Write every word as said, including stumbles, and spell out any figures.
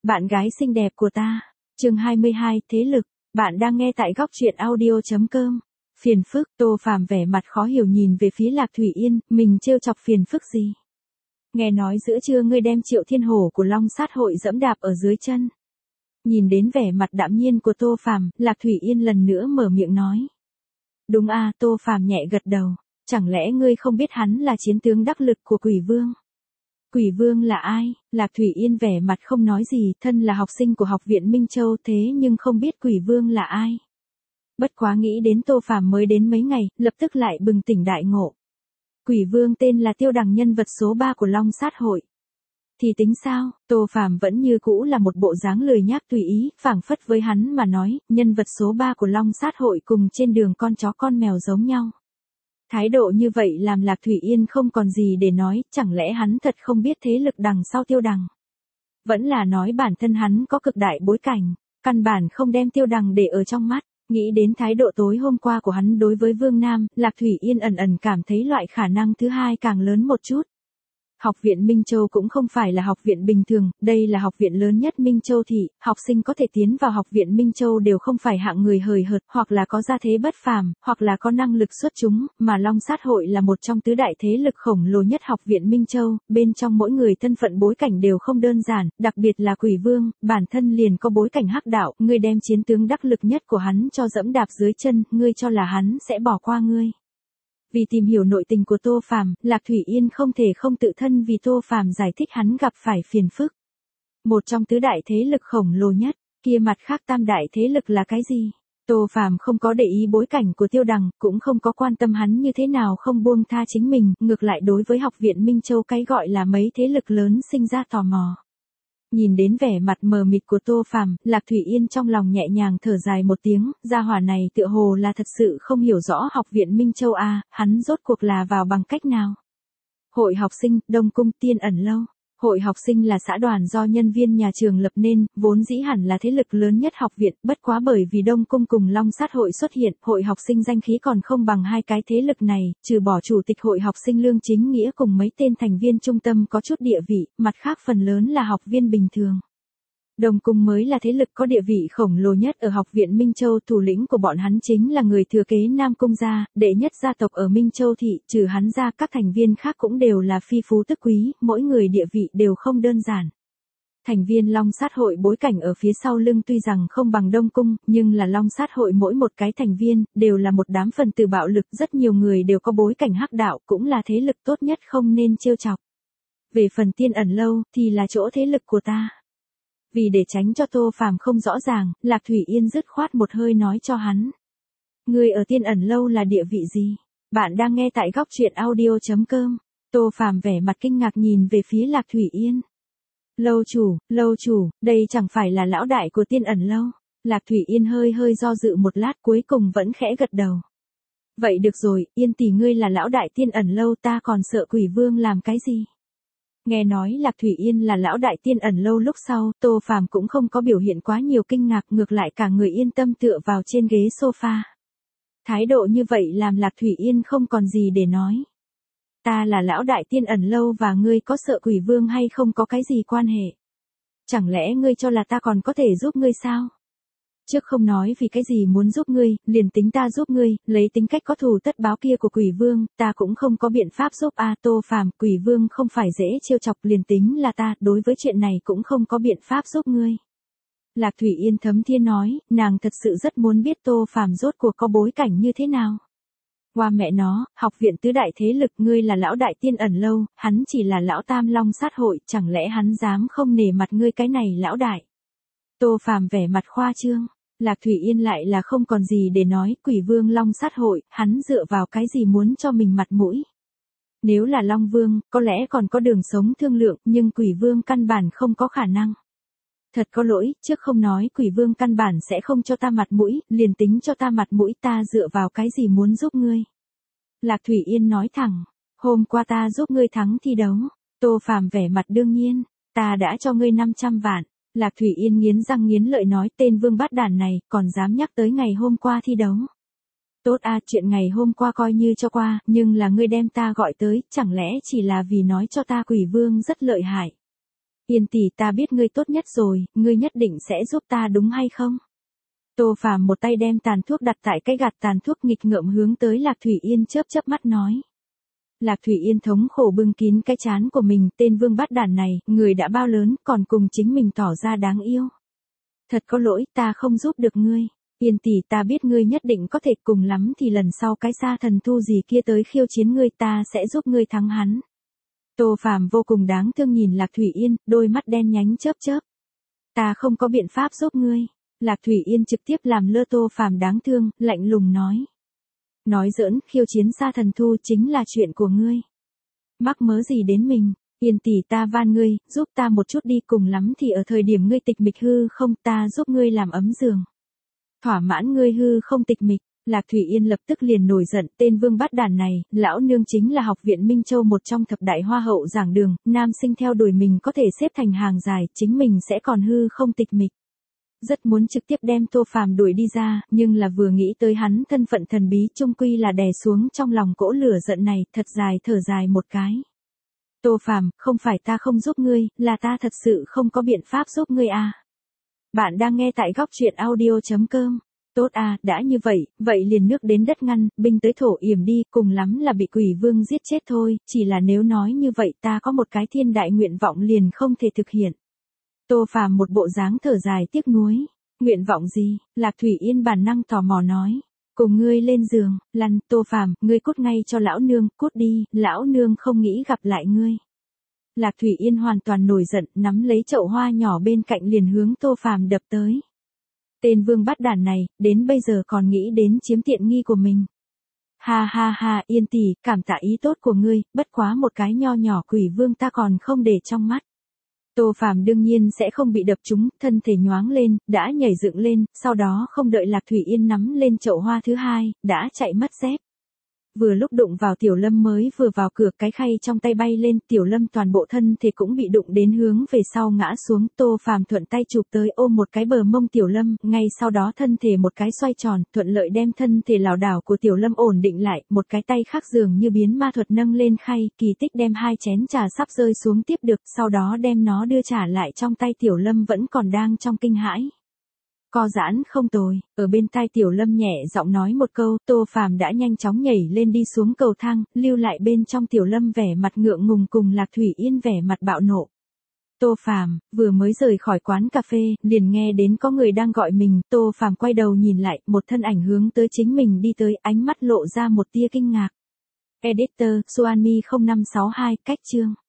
Bạn gái xinh đẹp của ta. Chương hai mươi hai, thế lực. Bạn đang nghe tại góc truyện audio chấm com. Phiền phức, Tô Phàm vẻ mặt khó hiểu nhìn về phía Lạc Thủy Yên, mình trêu chọc phiền phức gì? Nghe nói giữa trưa ngươi đem Triệu Thiên Hổ của Long Sát hội dẫm đạp ở dưới chân. Nhìn đến vẻ mặt đạm nhiên của Tô Phàm, Lạc Thủy Yên lần nữa mở miệng nói. Đúng a, Tô Phàm nhẹ gật đầu. Chẳng lẽ ngươi không biết hắn là chiến tướng đắc lực của Quỷ Vương? Quỷ Vương là ai? Lạc Thủy Yên vẻ mặt không nói gì, thân là học sinh của học viện Minh Châu thế nhưng không biết Quỷ Vương là ai. Bất quá nghĩ đến Tô Phàm mới đến mấy ngày, lập tức lại bừng tỉnh đại ngộ. Quỷ Vương tên là Tiêu Đằng, nhân vật số ba của Long Sát hội. Thì tính sao? Tô Phàm vẫn như cũ là một bộ dáng lười nhác tùy ý, phảng phất với hắn mà nói, nhân vật số ba của Long Sát hội cùng trên đường con chó con mèo giống nhau. Thái độ như vậy làm Lạc Thủy Yên không còn gì để nói, chẳng lẽ hắn thật không biết thế lực đằng sau Tiêu Đằng? Vẫn là nói bản thân hắn có cực đại bối cảnh, căn bản không đem Tiêu Đằng để ở trong mắt. Nghĩ đến thái độ tối hôm qua của hắn đối với Vương Nam, Lạc Thủy Yên ẩn ẩn cảm thấy loại khả năng thứ hai càng lớn một chút. Học viện Minh Châu cũng không phải là học viện bình thường, đây là học viện lớn nhất Minh Châu thị, học sinh có thể tiến vào học viện Minh Châu đều không phải hạng người hời hợt, hoặc là có gia thế bất phàm, hoặc là có năng lực xuất chúng, mà Long Sát hội là một trong tứ đại thế lực khổng lồ nhất học viện Minh Châu, bên trong mỗi người thân phận bối cảnh đều không đơn giản, đặc biệt là Quỷ Vương, bản thân liền có bối cảnh hắc đạo, ngươi đem chiến tướng đắc lực nhất của hắn cho dẫm đạp dưới chân, ngươi cho là hắn sẽ bỏ qua ngươi. Vì tìm hiểu nội tình của Tô Phàm, Lạc Thủy Yên không thể không tự thân vì Tô Phàm giải thích hắn gặp phải phiền phức. Một trong tứ đại thế lực khổng lồ nhất, kia mặt khác tam đại thế lực là cái gì? Tô Phàm không có để ý bối cảnh của Tiêu Đằng, cũng không có quan tâm hắn như thế nào không buông tha chính mình, ngược lại đối với học viện Minh Châu cái gọi là mấy thế lực lớn sinh ra tò mò. Nhìn đến vẻ mặt mờ mịt của Tô Phàm, Lạc Thủy Yên trong lòng nhẹ nhàng thở dài một tiếng, gia hỏa này tựa hồ là thật sự không hiểu rõ học viện Minh Châu a, hắn rốt cuộc là vào bằng cách nào? Hội học sinh, Đông Cung, Tiên Ẩn Lâu. Hội học sinh là xã đoàn do nhân viên nhà trường lập nên, vốn dĩ hẳn là thế lực lớn nhất học viện, bất quá bởi vì Đông Cung cùng Long Sát hội xuất hiện, hội học sinh danh khí còn không bằng hai cái thế lực này, trừ bỏ chủ tịch hội học sinh Lương Chính Nghĩa cùng mấy tên thành viên trung tâm có chút địa vị, mặt khác phần lớn là học viên bình thường. Đông Cung mới là thế lực có địa vị khổng lồ nhất ở học viện Minh Châu, thủ lĩnh của bọn hắn chính là người thừa kế Nam Cung gia, đệ nhất gia tộc ở Minh Châu thị, trừ hắn ra các thành viên khác cũng đều là phi phú tức quý, mỗi người địa vị đều không đơn giản. Thành viên Long Sát hội bối cảnh ở phía sau lưng tuy rằng không bằng Đông Cung, nhưng là Long Sát hội mỗi một cái thành viên, đều là một đám phần tử bạo lực, rất nhiều người đều có bối cảnh hắc đạo, cũng là thế lực tốt nhất không nên trêu chọc. Về phần Tiên Ẩn Lâu, thì là chỗ thế lực của ta. Vì để tránh cho Tô Phàm không rõ ràng, Lạc Thủy Yên dứt khoát một hơi nói cho hắn. Ngươi ở Tiên Ẩn Lâu là địa vị gì? Bạn đang nghe tại góc truyện audio chấm com. Tô Phàm vẻ mặt kinh ngạc nhìn về phía Lạc Thủy Yên. Lâu chủ, lâu chủ, đây chẳng phải là lão đại của Tiên Ẩn Lâu. Lạc Thủy Yên hơi hơi do dự một lát cuối cùng vẫn khẽ gật đầu. Vậy được rồi, Yên tỷ ngươi là lão đại Tiên Ẩn Lâu, ta còn sợ Quỷ Vương làm cái gì? Nghe nói Lạc Thủy Yên là lão đại Tiên Ẩn Lâu lúc sau, Tô Phàm cũng không có biểu hiện quá nhiều kinh ngạc, ngược lại cả người yên tâm tựa vào trên ghế sofa. Thái độ như vậy làm Lạc Thủy Yên không còn gì để nói. Ta là lão đại Tiên Ẩn Lâu và ngươi có sợ Quỷ Vương hay không có cái gì quan hệ? Chẳng lẽ ngươi cho là ta còn có thể giúp ngươi sao? Trước không nói vì cái gì muốn giúp ngươi, liền tính ta giúp ngươi, lấy tính cách có thù tất báo kia của Quỷ Vương, ta cũng không có biện pháp giúp a. Tô Phàm, Quỷ Vương không phải dễ trêu chọc, liền tính là ta, đối với chuyện này cũng không có biện pháp giúp ngươi. Lạc Thủy Yên thấm thiên nói, nàng thật sự rất muốn biết Tô Phàm rốt cuộc có bối cảnh như thế nào. Qua mẹ nó, học viện tứ đại thế lực, ngươi là lão đại Tiên Ẩn Lâu, hắn chỉ là lão tam Long Sát hội, chẳng lẽ hắn dám không nể mặt ngươi cái này lão đại? Tô Phàm vẻ mặt khoa trương. Lạc Thủy Yên lại là không còn gì để nói, Quỷ Vương Long Sát hội, hắn dựa vào cái gì muốn cho mình mặt mũi? Nếu là Long Vương, có lẽ còn có đường sống thương lượng, nhưng Quỷ Vương căn bản không có khả năng. Thật có lỗi, trước không nói Quỷ Vương căn bản sẽ không cho ta mặt mũi, liền tính cho ta mặt mũi, ta dựa vào cái gì muốn giúp ngươi? Lạc Thủy Yên nói thẳng, hôm qua ta giúp ngươi thắng thi đấu. Tô Phàm vẻ mặt đương nhiên, ta đã cho ngươi năm trăm vạn. Lạc Thủy Yên nghiến răng nghiến lợi nói, tên vương bát đàn này, còn dám nhắc tới ngày hôm qua thi đấu. Tốt a, chuyện ngày hôm qua coi như cho qua, nhưng là ngươi đem ta gọi tới, chẳng lẽ chỉ là vì nói cho ta Quỷ Vương rất lợi hại. Yên tỷ ta biết ngươi tốt nhất rồi, ngươi nhất định sẽ giúp ta đúng hay không? Tô Phàm một tay đem tàn thuốc đặt tại cái gạt tàn thuốc nghịch ngợm hướng tới Lạc Thủy Yên chớp chớp mắt nói. Lạc Thủy Yên thống khổ bưng kín cái trán của mình, tên vương bát đản này, người đã bao lớn, còn cùng chính mình tỏ ra đáng yêu. Thật có lỗi, ta không giúp được ngươi. Yên tỷ ta biết ngươi nhất định có thể, cùng lắm thì lần sau cái Sa Thần Thu gì kia tới khiêu chiến ngươi ta sẽ giúp ngươi thắng hắn. Tô Phàm vô cùng đáng thương nhìn Lạc Thủy Yên, đôi mắt đen nhánh chớp chớp. Ta không có biện pháp giúp ngươi. Lạc Thủy Yên trực tiếp làm lơ Tô Phàm đáng thương, lạnh lùng nói. Nói giỡn, khiêu chiến Sa Thần Thu chính là chuyện của ngươi. Mắc mớ gì đến mình, Yên tỷ ta van ngươi, giúp ta một chút đi, cùng lắm thì ở thời điểm ngươi tịch mịch hư không ta giúp ngươi làm ấm giường. Thỏa mãn ngươi hư không tịch mịch. Lạc Thủy Yên lập tức liền nổi giận, tên vương bát đản này, lão nương chính là học viện Minh Châu một trong thập đại hoa hậu giảng đường, nam sinh theo đuổi mình có thể xếp thành hàng dài, chính mình sẽ còn hư không tịch mịch. Rất muốn trực tiếp đem Tô Phàm đuổi đi ra, nhưng là vừa nghĩ tới hắn thân phận thần bí chung quy là đè xuống trong lòng cỗ lửa giận này, thật dài thở dài một cái. Tô Phàm, không phải ta không giúp ngươi, là ta thật sự không có biện pháp giúp ngươi à. Bạn đang nghe tại góc truyện audio chấm com. Tốt à, đã như vậy, vậy liền nước đến đất ngăn, binh tới thổ yểm đi, cùng lắm là bị quỷ vương giết chết thôi, chỉ là nếu nói như vậy ta có một cái thiên đại nguyện vọng liền không thể thực hiện. Tô Phàm một bộ dáng thở dài tiếc nuối. Nguyện vọng gì? Lạc Thủy Yên bản năng tò mò nói. Cùng ngươi lên giường, lăn, Tô Phàm, ngươi cút ngay cho lão nương, cút đi, lão nương không nghĩ gặp lại ngươi. Lạc Thủy Yên hoàn toàn nổi giận, nắm lấy chậu hoa nhỏ bên cạnh liền hướng Tô Phàm đập tới. Tên vương bát đản này, đến bây giờ còn nghĩ đến chiếm tiện nghi của mình. Ha ha ha, Yên tỷ, cảm tạ ý tốt của ngươi, bất quá một cái nho nhỏ quỷ vương ta còn không để trong mắt. Tô Phàm đương nhiên sẽ không bị đập trúng, thân thể nhoáng lên, đã nhảy dựng lên, sau đó không đợi Lạc Thủy Yên nắm lên chậu hoa thứ hai, đã chạy mất dép. Vừa lúc đụng vào Tiểu Lâm mới vừa vào cửa, cái khay trong tay bay lên, Tiểu Lâm toàn bộ thân thể cũng bị đụng đến hướng về sau ngã xuống, Tô Phàm thuận tay chụp tới ôm một cái bờ mông Tiểu Lâm, ngay sau đó thân thể một cái xoay tròn, thuận lợi đem thân thể lảo đảo của Tiểu Lâm ổn định lại, một cái tay khác dường như biến ma thuật nâng lên khay, kỳ tích đem hai chén trà sắp rơi xuống tiếp được, sau đó đem nó đưa trả lại trong tay Tiểu Lâm vẫn còn đang trong kinh hãi. Co giãn không tồi, ở bên tai Tiểu Lâm nhẹ giọng nói một câu, Tô Phàm đã nhanh chóng nhảy lên đi xuống cầu thang, lưu lại bên trong Tiểu Lâm vẻ mặt ngượng ngùng cùng Lạc Thủy Yên vẻ mặt bạo nộ. Tô Phàm vừa mới rời khỏi quán cà phê, liền nghe đến có người đang gọi mình, Tô Phàm quay đầu nhìn lại, một thân ảnh hướng tới chính mình đi tới, ánh mắt lộ ra một tia kinh ngạc. Editor, Suanmi không năm sáu hai, cách chương.